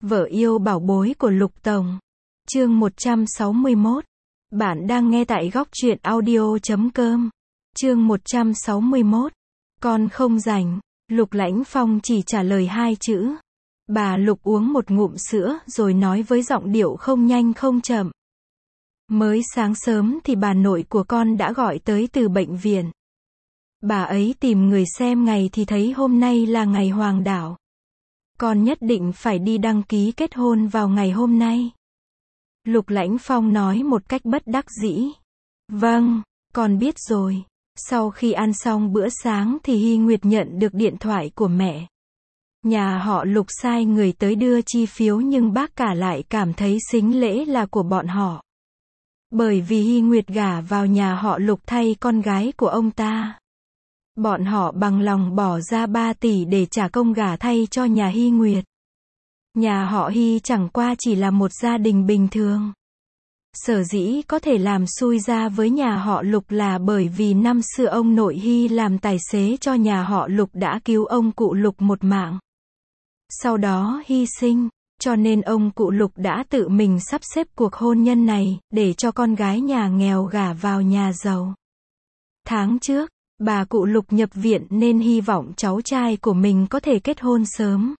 Vợ yêu bảo bối của Lục Tổng. Chương 161. Bạn đang nghe tại góc truyện audio.com. Chương 161. Con không rảnh. Lục Lãnh Phong chỉ trả lời 2 chữ. Bà Lục uống một ngụm sữa rồi nói với giọng điệu không nhanh không chậm. Mới sáng sớm thì bà nội của con đã gọi tới từ bệnh viện. Bà ấy tìm người xem ngày thì thấy hôm nay là ngày hoàng đạo. Con nhất định phải đi đăng ký kết hôn vào ngày hôm nay. Lục Lãnh Phong nói một cách bất đắc dĩ. Vâng, con biết rồi. Sau khi ăn xong bữa sáng thì Hy Nguyệt nhận được điện thoại của mẹ. Nhà họ Lục sai người tới đưa chi phiếu nhưng bác cả lại cảm thấy sính lễ là của bọn họ. Bởi vì Hy Nguyệt gả vào nhà họ Lục thay con gái của ông ta. Bọn họ bằng lòng bỏ ra 3 tỷ để trả công gả thay cho nhà Hy Nguyệt. Nhà họ Hy chẳng qua chỉ là một gia đình bình thường. Sở dĩ có thể làm xui ra với nhà họ Lục là bởi vì năm xưa ông nội Hy làm tài xế cho nhà họ Lục đã cứu ông cụ Lục một mạng. Sau đó hy sinh, cho nên ông cụ Lục đã tự mình sắp xếp cuộc hôn nhân này, để cho con gái nhà nghèo gả vào nhà giàu. Tháng trước, bà cụ Lục nhập viện nên hy vọng cháu trai của mình có thể kết hôn sớm.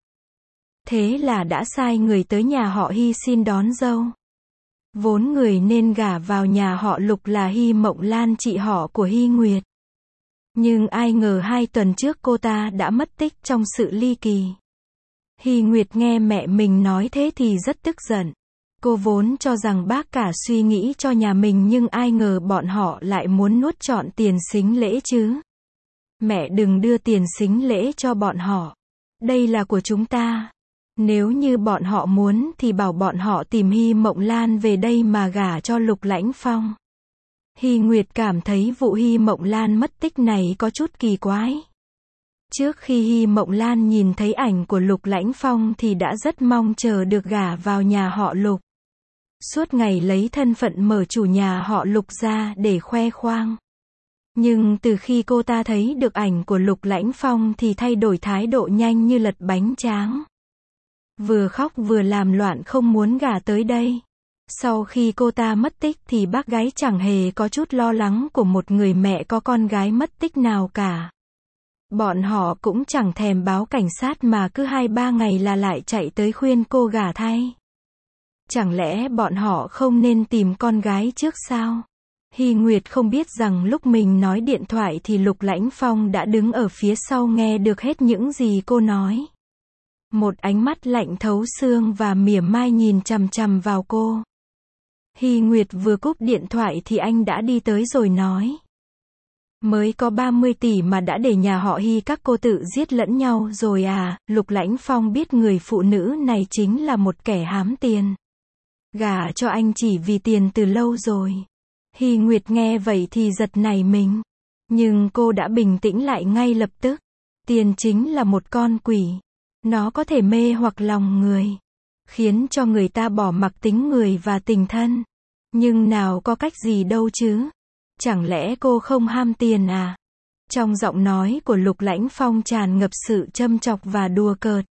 Thế là đã sai người tới nhà họ Hy xin đón dâu. Vốn người nên gả vào nhà họ Lục là Hy Mộng Lan, chị họ của Hy Nguyệt. Nhưng ai ngờ 2 tuần trước cô ta đã mất tích trong sự ly kỳ. Hy Nguyệt nghe mẹ mình nói thế thì rất tức giận. Cô vốn cho rằng bác cả suy nghĩ cho nhà mình nhưng ai ngờ bọn họ lại muốn nuốt trọn tiền sính lễ chứ. Mẹ đừng đưa tiền sính lễ cho bọn họ. Đây là của chúng ta. Nếu như bọn họ muốn thì bảo bọn họ tìm Hy Mộng Lan về đây mà gả cho Lục Lãnh Phong. Hy Nguyệt cảm thấy vụ Hy Mộng Lan mất tích này có chút kỳ quái. Trước khi Hy Mộng Lan nhìn thấy ảnh của Lục Lãnh Phong thì đã rất mong chờ được gả vào nhà họ Lục. Suốt ngày lấy thân phận mở chủ nhà họ Lục ra để khoe khoang. Nhưng từ khi cô ta thấy được ảnh của Lục Lãnh Phong thì thay đổi thái độ nhanh như lật bánh tráng. Vừa khóc vừa làm loạn không muốn gả tới đây. Sau khi cô ta mất tích thì bác gái chẳng hề có chút lo lắng của một người mẹ có con gái mất tích nào cả. Bọn họ cũng chẳng thèm báo cảnh sát mà cứ 2-3 ngày là lại chạy tới khuyên cô gả thay. Chẳng lẽ bọn họ không nên tìm con gái trước sao? Hy Nguyệt không biết rằng lúc mình nói điện thoại thì Lục Lãnh Phong đã đứng ở phía sau nghe được hết những gì cô nói. Một ánh mắt lạnh thấu xương và mỉa mai nhìn chằm chằm vào cô. Hy Nguyệt vừa cúp điện thoại thì anh đã đi tới rồi nói. Mới có 30 tỷ mà đã để nhà họ Hy các cô tự giết lẫn nhau rồi à? Lục Lãnh Phong biết người phụ nữ này chính là một kẻ hám tiền. Gả cho anh chỉ vì tiền từ lâu rồi. Hy Nguyệt nghe vậy thì giật nảy mình. Nhưng cô đã bình tĩnh lại ngay lập tức. Tiền chính là một con quỷ. Nó có thể mê hoặc lòng người. Khiến cho người ta bỏ mặc tính người và tình thân. Nhưng nào có cách gì đâu chứ? Chẳng lẽ cô không ham tiền à? Trong giọng nói của Lục Lãnh Phong tràn ngập sự châm chọc và đùa cợt.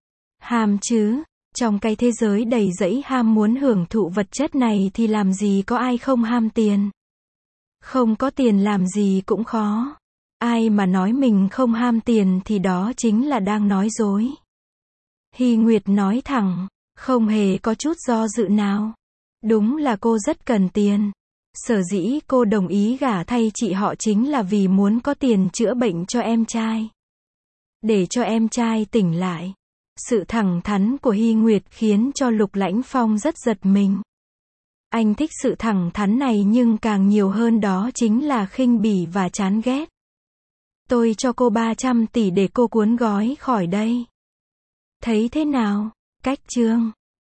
Ham chứ? Trong cái thế giới đầy rẫy ham muốn hưởng thụ vật chất này thì làm gì có ai không ham tiền? Không có tiền làm gì cũng khó. Ai mà nói mình không ham tiền thì đó chính là đang nói dối. Hy Nguyệt nói thẳng, không hề có chút do dự nào. Đúng là cô rất cần tiền. Sở dĩ cô đồng ý gả thay chị họ chính là vì muốn có tiền chữa bệnh cho em trai. Để cho em trai tỉnh lại. Sự thẳng thắn của Hy Nguyệt khiến cho Lục Lãnh Phong rất giật mình. Anh thích sự thẳng thắn này nhưng càng nhiều hơn đó chính là khinh bỉ và chán ghét. Tôi cho cô 300 tỷ để cô cuốn gói khỏi đây. Thấy thế nào? Cách chương